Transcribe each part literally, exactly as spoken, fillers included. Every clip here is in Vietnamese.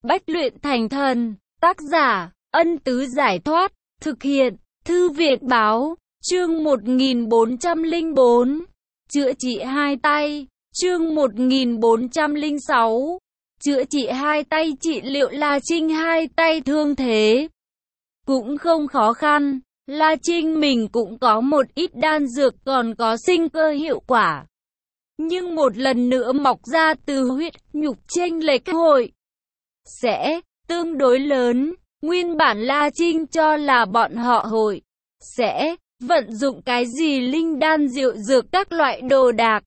Bách luyện thành thần. Tác giả, Ân Tứ Giải Thoát. Thực hiện, Thư Việt Báo. Chương một nghìn bốn trăm lẻ bốn. Chữa trị hai tay. Chương một nghìn bốn trăm lẻ sáu. Chữa trị hai tay. Trị liệu La Trinh hai tay thương thế cũng không khó khăn. La Trinh mình cũng có một ít đan dược còn có sinh cơ hiệu quả. Nhưng một lần nữa mọc ra từ huyết nhục chênh lệch hội sẽ tương đối lớn. Nguyên bản La Trinh cho là bọn họ hội sẽ vận dụng cái gì linh đan diệu dược các loại đồ đạc.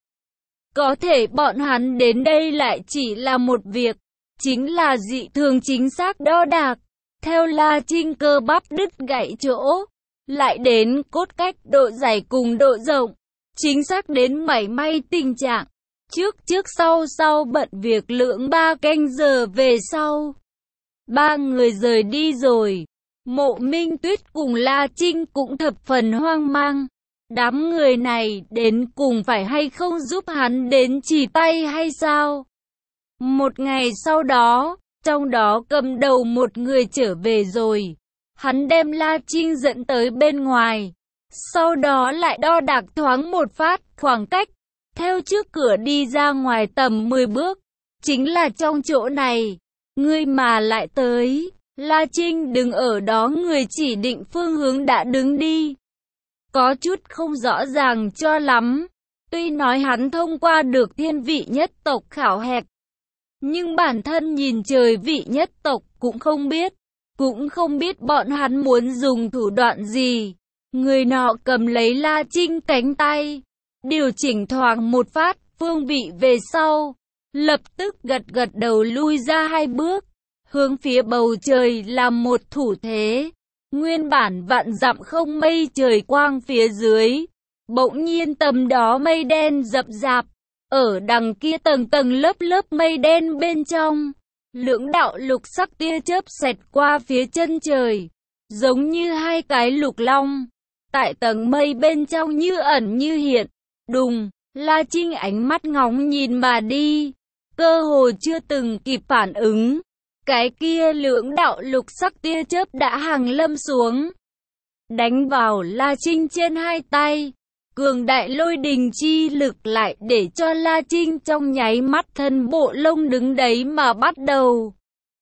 Có thể bọn hắn đến đây lại chỉ là một việc, chính là dị thường chính xác đo đạc. Theo La Trinh cơ bắp đứt gãy chỗ, lại đến cốt cách độ dày cùng độ rộng, chính xác đến mảy may tình trạng. Trước trước sau sau bận việc lưỡng ba canh giờ về sau. Ba người rời đi rồi. Mộ Minh Tuyết cùng La Trinh cũng thập phần hoang mang. Đám người này đến cùng phải hay không giúp hắn đến chỉ tay hay sao? Một ngày sau đó, trong đó cầm đầu một người trở về rồi. Hắn đem La Trinh dẫn tới bên ngoài. Sau đó lại đo đạc thoáng một phát khoảng cách. Theo trước cửa đi ra ngoài tầm mười bước. Chính là trong chỗ này. Ngươi mà lại tới. La Trinh đứng ở đó, người chỉ định phương hướng đã đứng đi. Có chút không rõ ràng cho lắm. Tuy nói hắn thông qua được thiên vị nhất tộc khảo hạch, nhưng bản thân nhìn trời vị nhất tộc cũng không biết. Cũng không biết bọn hắn muốn dùng thủ đoạn gì. Người nọ cầm lấy La Trinh cánh tay, điều chỉnh thoáng một phát phương vị về sau, lập tức gật gật đầu lui ra hai bước, hướng phía bầu trời làm một thủ thế. Nguyên bản vạn dặm không mây trời quang phía dưới, bỗng nhiên tầm đó mây đen rậm rạp, ở đằng kia tầng tầng lớp lớp mây đen bên trong, lưỡng đạo lục sắc tia chớp xẹt qua phía chân trời, giống như hai cái lục long, tại tầng mây bên trong như ẩn như hiện. Đùng, La Trinh ánh mắt ngóng nhìn mà đi, cơ hồ chưa từng kịp phản ứng. Cái kia lưỡng đạo lục sắc tia chớp đã hàng lâm xuống, đánh vào La Trinh trên hai tay. Cường đại lôi đình chi lực lại để cho La Trinh trong nháy mắt thân bộ lông đứng đấy mà bắt đầu.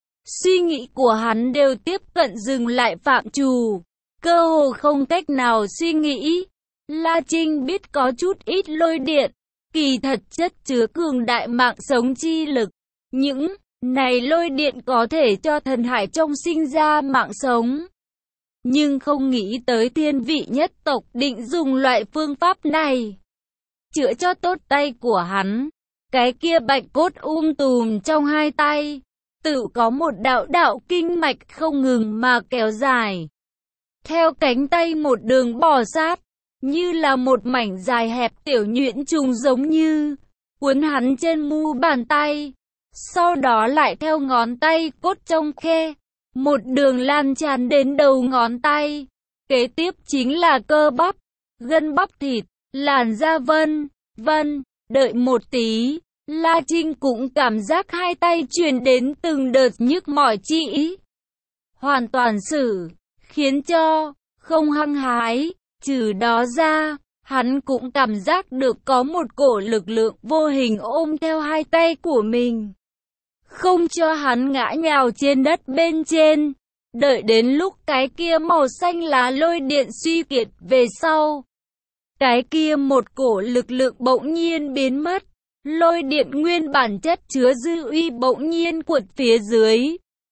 Suy nghĩ của hắn đều tiếp cận dừng lại phạm trù, cơ hồ không cách nào suy nghĩ. La Trinh biết có chút ít lôi điện, kỳ thật chất chứa cường đại mạng sống chi lực. Những này lôi điện có thể cho thần hải trong sinh ra mạng sống. Nhưng không nghĩ tới thiên vị nhất tộc định dùng loại phương pháp này chữa cho tốt tay của hắn. Cái kia bạch cốt um tùm trong hai tay, tự có một đạo đạo kinh mạch không ngừng mà kéo dài. Theo cánh tay một đường bò sát, như là một mảnh dài hẹp tiểu nhuyễn trùng giống như, cuốn hắn trên mu bàn tay. Sau đó lại theo ngón tay cốt trong khe, một đường lan tràn đến đầu ngón tay. Kế tiếp chính là cơ bắp, gân bắp thịt, làn da vân, vân. Đợi một tí, La Trinh cũng cảm giác hai tay truyền đến từng đợt nhức mỏi chi ý. Hoàn toàn xử, khiến cho không hăng hái. Trừ đó ra, hắn cũng cảm giác được có một cổ lực lượng vô hình ôm theo hai tay của mình, không cho hắn ngã nhào trên đất bên trên. Đợi đến lúc cái kia màu xanh lá lôi điện suy kiệt về sau, cái kia một cổ lực lượng bỗng nhiên biến mất. Lôi điện nguyên bản chất chứa dư uy bỗng nhiên cuột phía dưới.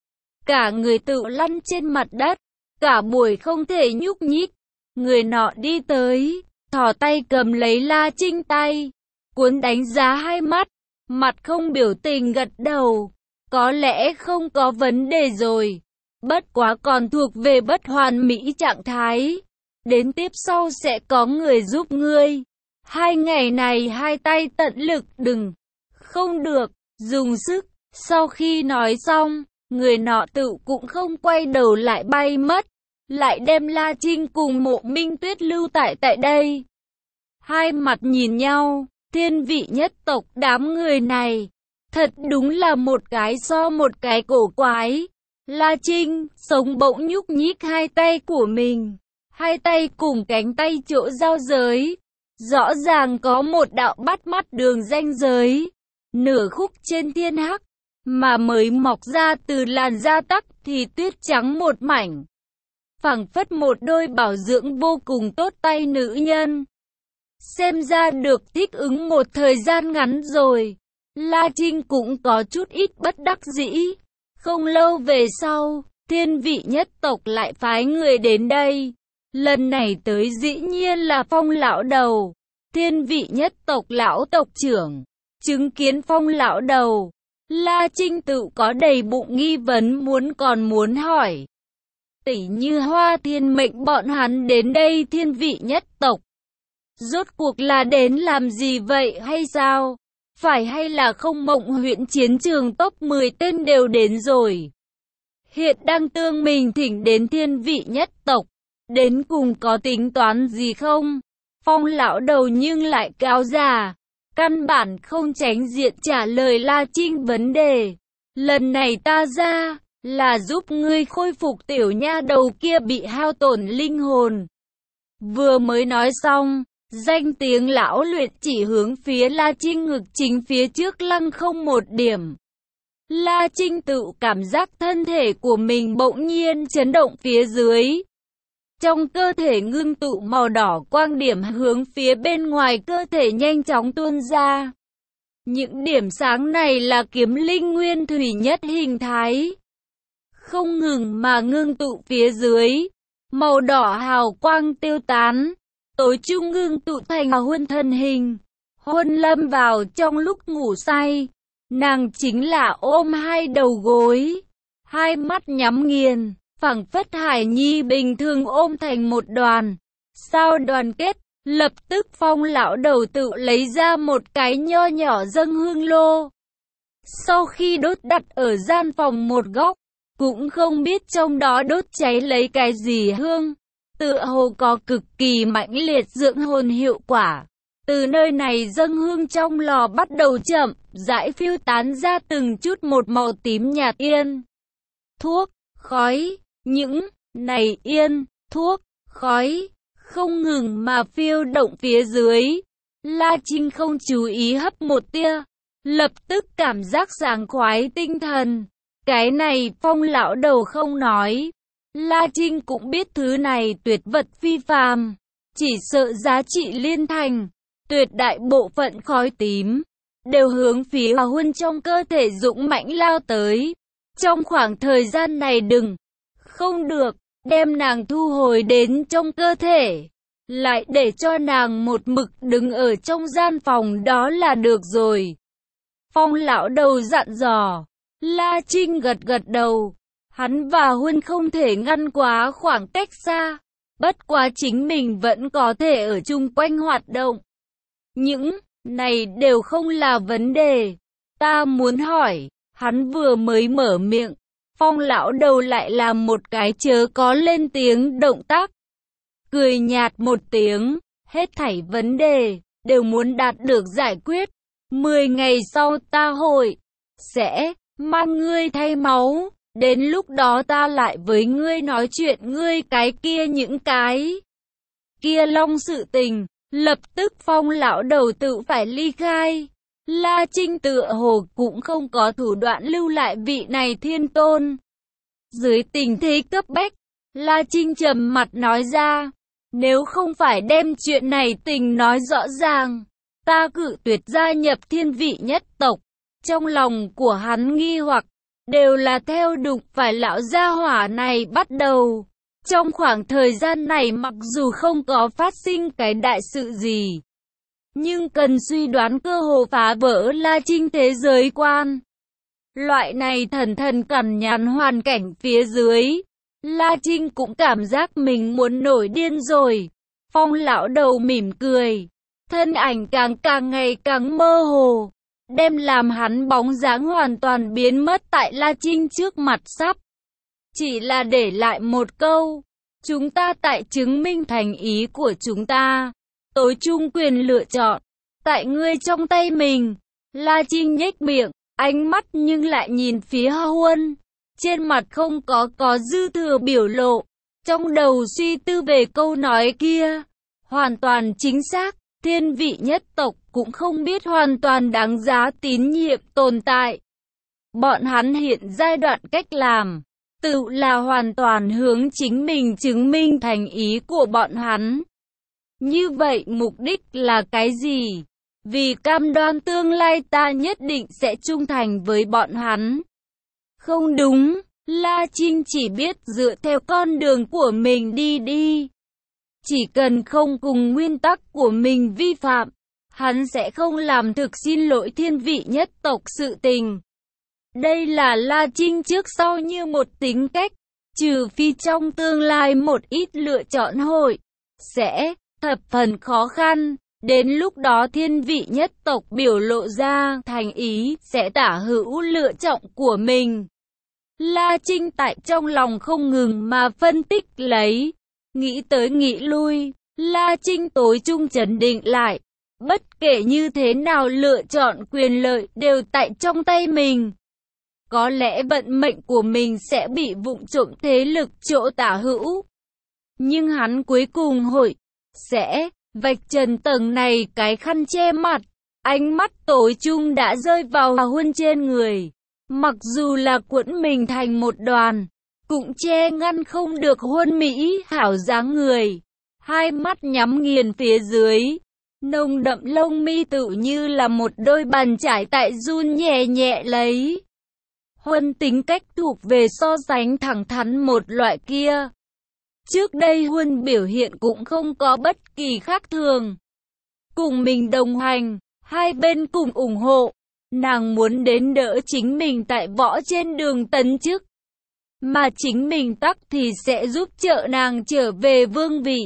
Cả người tự lăn trên mặt đất, cả buổi không thể nhúc nhích. Người nọ đi tới, thò tay cầm lấy La Trinh tay, cuốn đánh giá hai mắt, mặt không biểu tình gật đầu. Có lẽ không có vấn đề rồi, bất quá còn thuộc về bất hoàn mỹ trạng thái. Đến tiếp sau sẽ có người giúp ngươi. Hai ngày này hai tay tận lực đừng, không được, dùng sức. Sau khi nói xong, người nọ tự cũng không quay đầu lại bay mất, lại đem La Trinh cùng Mộ Minh Tuyết lưu tại tại đây. Hai mặt nhìn nhau, thiên vị nhất tộc đám người này, Thật đúng là một cái so một cái cổ quái. La Trinh, sống bỗng nhúc nhích hai tay của mình. Hai tay cùng cánh tay chỗ giao giới. Rõ ràng có một đạo bắt mắt đường ranh giới. Nửa khúc trên thiên hắc, mà mới mọc ra từ làn da tắc thì tuyết trắng một mảnh. Phảng phất một đôi bảo dưỡng vô cùng tốt tay nữ nhân. Xem ra được thích ứng một thời gian ngắn rồi. La Trinh cũng có chút ít bất đắc dĩ. Không lâu về sau, thiên vị nhất tộc lại phái người đến đây. Lần này tới dĩ nhiên là Phong lão đầu. Thiên vị nhất tộc lão tộc trưởng. Chứng kiến Phong lão đầu, La Trinh tự có đầy bụng nghi vấn muốn còn muốn hỏi. Tỉ như Hoa Thiên mệnh bọn hắn đến đây thiên vị nhất tộc. Rốt cuộc là đến làm gì vậy hay sao? Phải hay là không Mộng huyện chiến trường top mười tên đều đến rồi. Hiện đang tương mình thỉnh đến thiên vị nhất tộc. Đến cùng có tính toán gì không? Phong lão đầu nhưng lại cáo già. Căn bản không tránh diện trả lời La Trinh vấn đề. Lần này ta ra, là giúp ngươi khôi phục tiểu nha đầu kia bị hao tổn linh hồn. Vừa mới nói xong, danh tiếng lão luyện chỉ hướng phía La Trinh ngực chính phía trước lăng không một điểm. La Trinh tự cảm giác thân thể của mình bỗng nhiên chấn động phía dưới. Trong cơ thể ngưng tụ màu đỏ quang điểm hướng phía bên ngoài cơ thể nhanh chóng tuôn ra. Những điểm sáng này là kiếm linh nguyên thủy nhất hình thái. Không ngừng mà ngưng tụ phía dưới. Màu đỏ hào quang tiêu tán. Tối trung ngưng tụ thành Huân thân hình. Huân lâm vào trong lúc ngủ say. Nàng chính là ôm hai đầu gối. Hai mắt nhắm nghiền. Phảng phất hải nhi bình thường ôm thành một đoàn. Sao đoàn kết, lập tức Phong lão đầu tự lấy ra một cái nho nhỏ dâng hương lô. Sau khi đốt đặt ở gian phòng một góc, cũng không biết trong đó đốt cháy lấy cái gì hương. Tựa hồ có cực kỳ mãnh liệt dưỡng hồn hiệu quả. Từ nơi này dâng hương trong lò bắt đầu chậm, rãi phiêu tán ra từng chút một màu tím nhạt yên. Thuốc, khói. Những này yên, thuốc, khói, không ngừng mà phiêu động phía dưới. La Trinh không chú ý hấp một tia, lập tức cảm giác sảng khoái tinh thần. Cái này Phong lão đầu không nói. La Trinh cũng biết thứ này tuyệt vật phi phàm, chỉ sợ giá trị liên thành. Tuyệt đại bộ phận khói tím, đều hướng phía Huân trong cơ thể dũng mãnh lao tới. Trong khoảng thời gian này đừng không được, đem nàng thu hồi đến trong cơ thể. Lại để cho nàng một mực đứng ở trong gian phòng đó là được rồi. Phong lão đầu dặn dò. La Trinh gật gật đầu. Hắn và Huân không thể ngăn quá khoảng cách xa. Bất quá chính mình vẫn có thể ở chung quanh hoạt động. Những này đều không là vấn đề. Ta muốn hỏi, hắn vừa mới mở miệng. Phong lão đầu lại làm một cái chớ có lên tiếng động tác. Cười nhạt một tiếng, hết thảy vấn đề, đều muốn đạt được giải quyết. Mười ngày sau ta hội, sẽ, mang ngươi thay máu. Đến lúc đó ta lại với ngươi nói chuyện ngươi cái kia những cái. Kia long sự tình, lập tức Phong lão đầu tự phải ly khai. La Trinh tựa hồ cũng không có thủ đoạn lưu lại vị này thiên tôn. Dưới tình thế cấp bách, La Trinh trầm mặt nói ra, nếu không phải đem chuyện này tình nói rõ ràng, ta cự tuyệt gia nhập thiên vị nhất tộc. Trong lòng của hắn nghi hoặc, đều là theo đụng phải lão gia hỏa này bắt đầu. Trong khoảng thời gian này mặc dù không có phát sinh cái đại sự gì, nhưng cần suy đoán cơ hồ phá vỡ La Trinh thế giới quan. Loại này thần thần cằn nhằn hoàn cảnh phía dưới, La Trinh cũng cảm giác mình muốn nổi điên rồi. Phong lão đầu mỉm cười, thân ảnh càng càng ngày càng mơ hồ, đem làm hắn bóng dáng hoàn toàn biến mất tại La Trinh trước mặt sắp. Chỉ là để lại một câu, chúng ta tại chứng minh thành ý của chúng ta. Tối trung quyền lựa chọn, tại ngươi trong tay mình. La Trinh nhếch miệng, ánh mắt nhưng lại nhìn phía Huân. Trên mặt không có có dư thừa biểu lộ, trong đầu suy tư về câu nói kia. Hoàn toàn chính xác, thiên vị nhất tộc cũng không biết hoàn toàn đáng giá tín nhiệm tồn tại. Bọn hắn hiện giai đoạn cách làm, tự là hoàn toàn hướng chính mình chứng minh thành ý của bọn hắn. Như vậy mục đích là cái gì? Vì cam đoan tương lai ta nhất định sẽ trung thành với bọn hắn. Không đúng, La Trinh chỉ biết dựa theo con đường của mình đi đi. Chỉ cần không cùng nguyên tắc của mình vi phạm, hắn sẽ không làm thực xin lỗi thiên vị nhất tộc sự tình. Đây là La Trinh trước sau như một tính cách, trừ phi trong tương lai một ít lựa chọn hội sẽ thập phần khó khăn. Đến lúc đó thiên vị nhất tộc biểu lộ ra thành ý sẽ tả hữu lựa chọn của mình. La Trinh tại trong lòng không ngừng mà phân tích lấy. Nghĩ tới nghĩ lui, La Trinh tối trung trấn định lại. Bất kể như thế nào lựa chọn quyền lợi đều tại trong tay mình. Có lẽ vận mệnh của mình sẽ bị vụng trộm thế lực chỗ tả hữu. Nhưng hắn cuối cùng hội sẽ vạch trần tầng này cái khăn che mặt. Ánh mắt tối trung đã rơi vào Huân trên người. Mặc dù là cuộn mình thành một đoàn, cũng che ngăn không được Huân mỹ hảo dáng người. Hai mắt nhắm nghiền phía dưới, nồng đậm lông mi tự như là một đôi bàn chải tại run nhẹ nhẹ lấy. Huân tính cách thuộc về so sánh thẳng thắn một loại kia. Trước đây Huân biểu hiện cũng không có bất kỳ khác thường. Cùng mình đồng hành, hai bên cùng ủng hộ. Nàng muốn đến đỡ chính mình tại võ trên đường tấn chức. Mà chính mình tắc thì sẽ giúp trợ nàng trở về vương vị.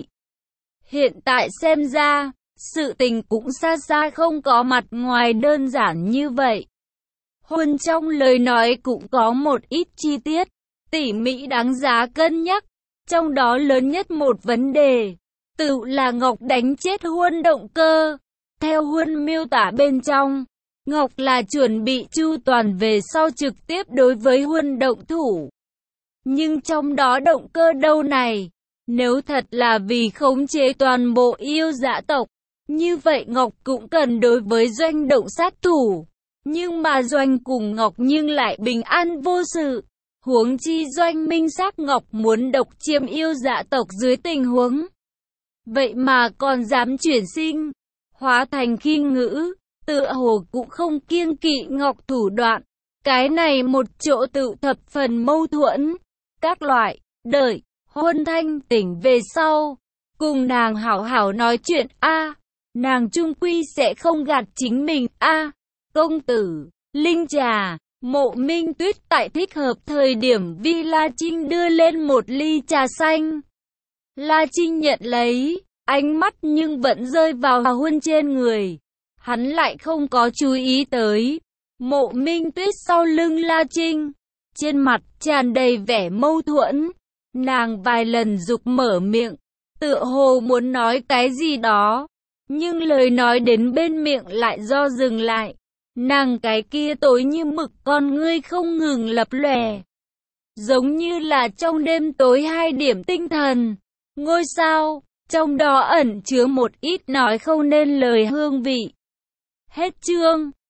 Hiện tại xem ra, sự tình cũng xa xa không có mặt ngoài đơn giản như vậy. Huân trong lời nói cũng có một ít chi tiết, tỉ mỉ đáng giá cân nhắc. Trong đó lớn nhất một vấn đề, tự là Ngọc đánh chết Huân động cơ. Theo Huân miêu tả bên trong, Ngọc là chuẩn bị chu toàn về sau trực tiếp đối với Huân động thủ. Nhưng trong đó động cơ đâu này, nếu thật là vì khống chế toàn bộ yêu dã tộc, như vậy Ngọc cũng cần đối với Doanh động sát thủ. Nhưng mà Doanh cùng Ngọc nhưng lại bình an vô sự. Huống chi Doanh minh xác Ngọc muốn độc chiếm yêu dã tộc dưới tình huống. Vậy mà còn dám chuyển sinh, hóa thành khinh ngữ, tựa hồ cũng không kiêng kỵ Ngọc thủ đoạn. Cái này một chỗ tự thập phần mâu thuẫn. Các loại, đợi, Huân thanh tỉnh về sau, cùng nàng hảo hảo nói chuyện a nàng chung quy sẽ không gạt chính mình a công tử, Linh trà. Mộ Minh Tuyết tại thích hợp thời điểm vi La Trinh đưa lên một ly trà xanh. La Trinh nhận lấy, ánh mắt nhưng vẫn rơi vào Huân trên người. Hắn lại không có chú ý tới Mộ Minh Tuyết sau lưng La Trinh. Trên mặt tràn đầy vẻ mâu thuẫn. Nàng vài lần giục mở miệng, tựa hồ muốn nói cái gì đó. Nhưng lời nói đến bên miệng lại do dừng lại. Nàng cái kia tối như mực con ngươi không ngừng lập lòe. Giống như là trong đêm tối hai điểm tinh thần. Ngôi sao, trong đó ẩn chứa một ít nói không nên lời hương vị. Hết chương.